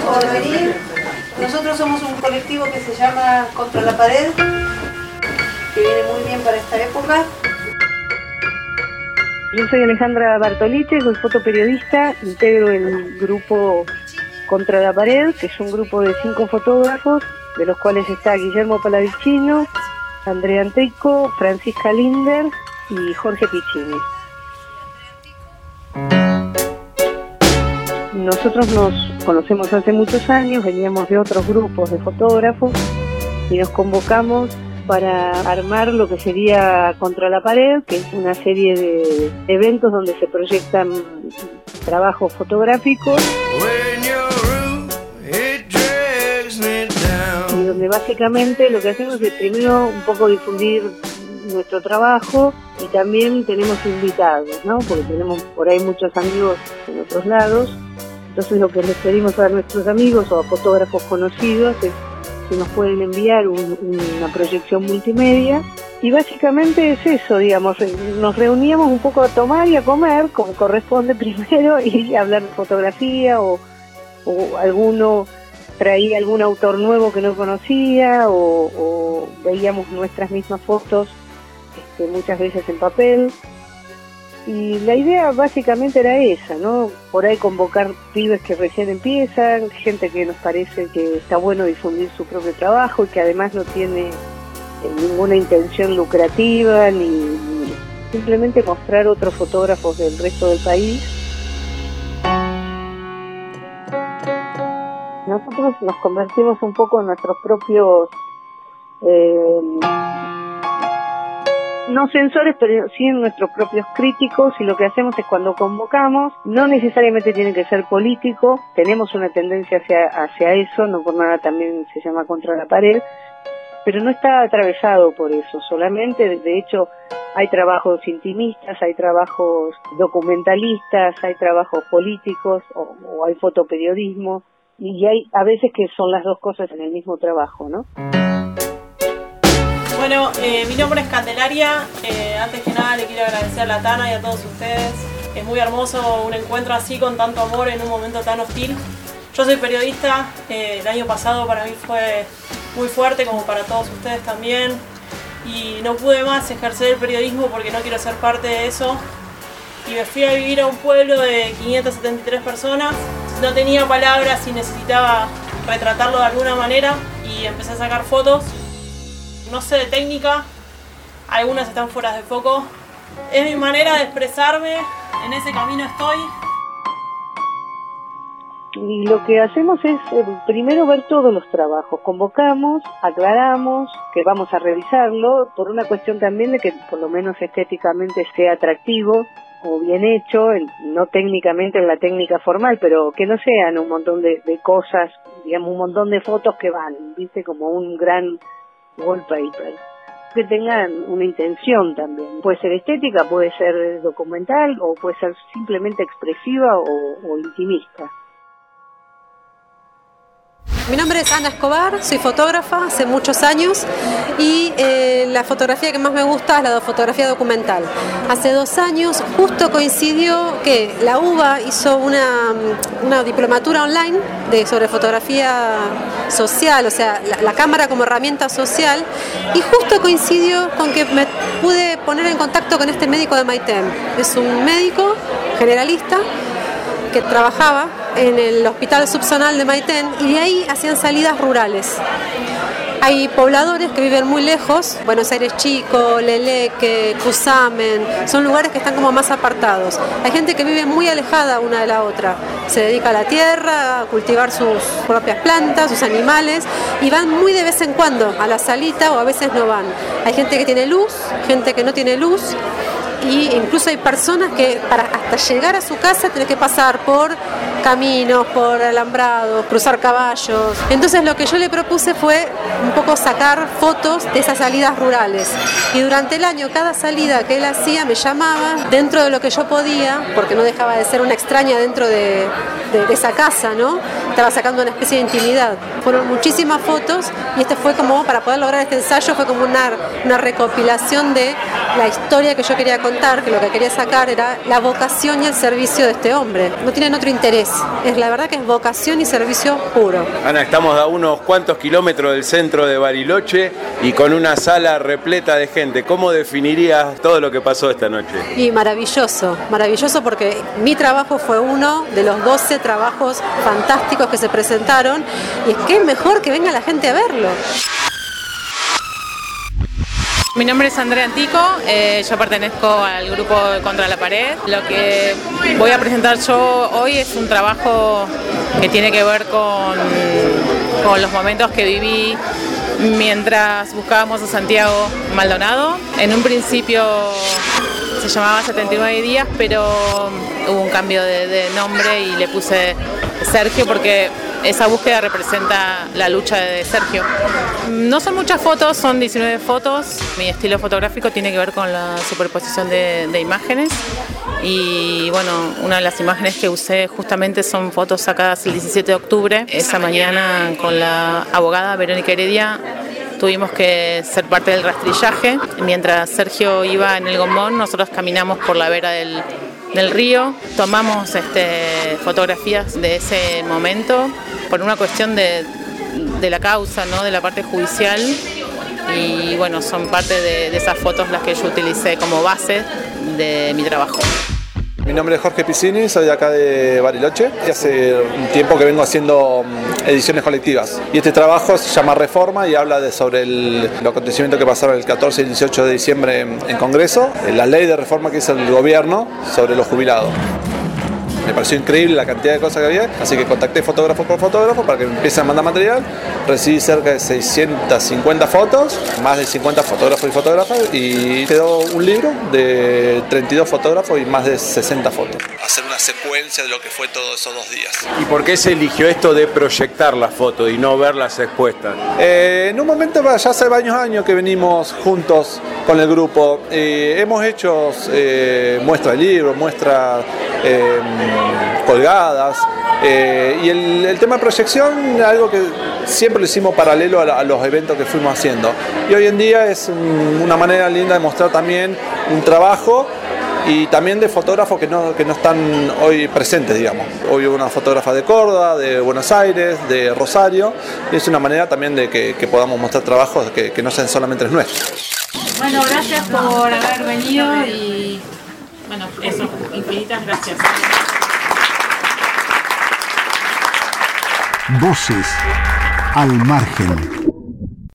por venir. Nosotros somos un colectivo que se llama Contra la Pared, que viene muy bien para esta época. Yo soy Alejandra Bartolice, soy fotoperiodista, integro el grupo Contra la Pared, que es un grupo de 5 fotógrafos, de los cuales está Guillermo Palavicino, Andrea Anteico, Francisca Linder y Jorge Piccini. Nosotros nos conocemos hace muchos años, veníamos de otros grupos de fotógrafos y nos convocamos para armar lo que sería Contra la Pared, que es una serie de eventos donde se proyectan trabajos fotográficos y donde básicamente lo que hacemos es primero un poco difundir nuestro trabajo y también tenemos invitados, ¿no? Porque tenemos por ahí muchos amigos en otros lados. Entonces lo que les pedimos a nuestros amigos o a fotógrafos conocidos es que nos pueden enviar una proyección multimedia y básicamente es eso, digamos, nos reuníamos un poco a tomar y a comer como corresponde primero y hablar de fotografía o alguno traía algún autor nuevo que no conocía o veíamos nuestras mismas fotos muchas veces en papel. Y la idea básicamente era esa, ¿no? Por ahí convocar pibes que recién empiezan, gente que nos parece que está bueno difundir su propio trabajo y que además no tiene ninguna intención lucrativa ni simplemente mostrar otros fotógrafos del resto del país. Nosotros nos convertimos un poco en nuestros propios no censores, pero sí en nuestros propios críticos, y lo que hacemos es cuando convocamos, no necesariamente tiene que ser político, tenemos una tendencia hacia eso, no por nada también se llama Contra la Pared, pero no está atravesado por eso, solamente, de hecho, hay trabajos intimistas, hay trabajos documentalistas, hay trabajos políticos, o hay fotoperiodismo, y hay a veces que son las dos cosas en el mismo trabajo, ¿no? Bueno, mi nombre es Candelaria. Antes que nada le quiero agradecer a la Tana y a todos ustedes. Es muy hermoso un encuentro así con tanto amor en un momento tan hostil. Yo soy periodista, el año pasado para mí fue muy fuerte como para todos ustedes también y no pude más ejercer el periodismo porque no quiero ser parte de eso y me fui a vivir a un pueblo de 573 personas. No tenía palabras y necesitaba retratarlo de alguna manera y empecé a sacar fotos. No sé de técnica, algunas están fuera de foco. Es mi manera de expresarme, en ese camino estoy. Y lo que hacemos es primero ver todos los trabajos, convocamos, aclaramos que vamos a revisarlo por una cuestión también de que por lo menos estéticamente sea atractivo o bien hecho, no técnicamente en la técnica formal, pero que no sean un montón de cosas, digamos un montón de fotos que van, viste, como un gran wallpaper, que tengan una intención también. Puede ser estética, puede ser documental o puede ser simplemente expresiva o intimista. Mi nombre es Ana Escobar, soy fotógrafa hace muchos años y la fotografía que más me gusta es la fotografía documental. Hace 2 años justo coincidió que la UBA hizo una diplomatura online sobre fotografía social, o sea, la cámara como herramienta social, y justo coincidió con que me pude poner en contacto con este médico de Maitén. Es un médico generalista que trabajaba en el hospital subzonal de Maitén y de ahí hacían salidas rurales. Hay pobladores que viven muy lejos, Buenos Aires Chico, Leleque, Cusamen, son lugares que están como más apartados. Hay gente que vive muy alejada una de la otra, se dedica a la tierra, a cultivar sus propias plantas, sus animales, y van muy de vez en cuando a la salita o a veces no van. Hay gente que tiene luz, gente que no tiene luz, y incluso hay personas que para hasta llegar a su casa tienen que pasar por caminos, por alambrados, cruzar caballos. Entonces lo que yo le propuse fue un poco sacar fotos de esas salidas rurales. Y durante el año, cada salida que él hacía me llamaba dentro de lo que yo podía, porque no dejaba de ser una extraña dentro de esa casa, ¿no? Estaba sacando una especie de intimidad. Fueron muchísimas fotos y este fue como, para poder lograr este ensayo, fue como una recopilación de la historia que yo quería contar, que lo que quería sacar era la vocación y el servicio de este hombre. No tienen otro interés. Es la verdad que es vocación y servicio puro. Ana, estamos a unos cuantos kilómetros del centro de Bariloche y con una sala repleta de gente. ¿Cómo definirías todo lo que pasó esta noche? Y maravilloso, maravilloso porque mi trabajo fue uno de los 12 trabajos fantásticos que se presentaron y qué mejor que venga la gente a verlo. Mi nombre es Andrea Antico, yo pertenezco al grupo Contra la Pared. Lo que voy a presentar yo hoy es un trabajo que tiene que ver con los momentos que viví mientras buscábamos a Santiago Maldonado. En un principio se llamaba 79 días, pero hubo un cambio de nombre y le puse Sergio porque esa búsqueda representa la lucha de Sergio. No son muchas fotos, son 19 fotos. Mi estilo fotográfico tiene que ver con la superposición de imágenes. Y bueno, una de las imágenes que usé justamente son fotos sacadas el 17 de octubre. Esa mañana con la abogada Verónica Heredia tuvimos que ser parte del rastrillaje. Mientras Sergio iba en el gombón, nosotros caminamos por la vera del río, tomamos fotografías de ese momento por una cuestión de la causa, ¿no? De la parte judicial, y bueno, son parte de esas fotos las que yo utilicé como base de mi trabajo. Mi nombre es Jorge Piscini, soy de acá de Bariloche y hace un tiempo que vengo haciendo ediciones colectivas. Y este trabajo se llama Reforma y habla sobre los acontecimientos que pasaron el 14 y el 18 de diciembre en Congreso, la ley de reforma que hizo el gobierno sobre los jubilados. Me pareció increíble la cantidad de cosas que había, así que contacté fotógrafo por fotógrafo para que me empiecen a mandar material. Recibí cerca de 650 fotos, más de 50 fotógrafos y fotógrafas, y quedó un libro de 32 fotógrafos y más de 60 fotos. Hacer una secuencia de lo que fue todos esos 2 días. ¿Y por qué se eligió esto de proyectar las fotos y no verlas expuestas? En un momento, ya hace varios años que venimos juntos con el grupo. Hemos hecho muestras de libros, muestras colgadas, y el tema de proyección es algo que siempre lo hicimos paralelo a los eventos que fuimos haciendo, y hoy en día es una manera linda de mostrar también un trabajo y también de fotógrafos que no están hoy presentes, digamos. Hoy hubo una fotógrafa de Córdoba, de Buenos Aires, de Rosario, y es una manera también de que podamos mostrar trabajos que no sean solamente los nuestros. Bueno, gracias por haber venido y bueno, eso, infinitas gracias. Voces al margen.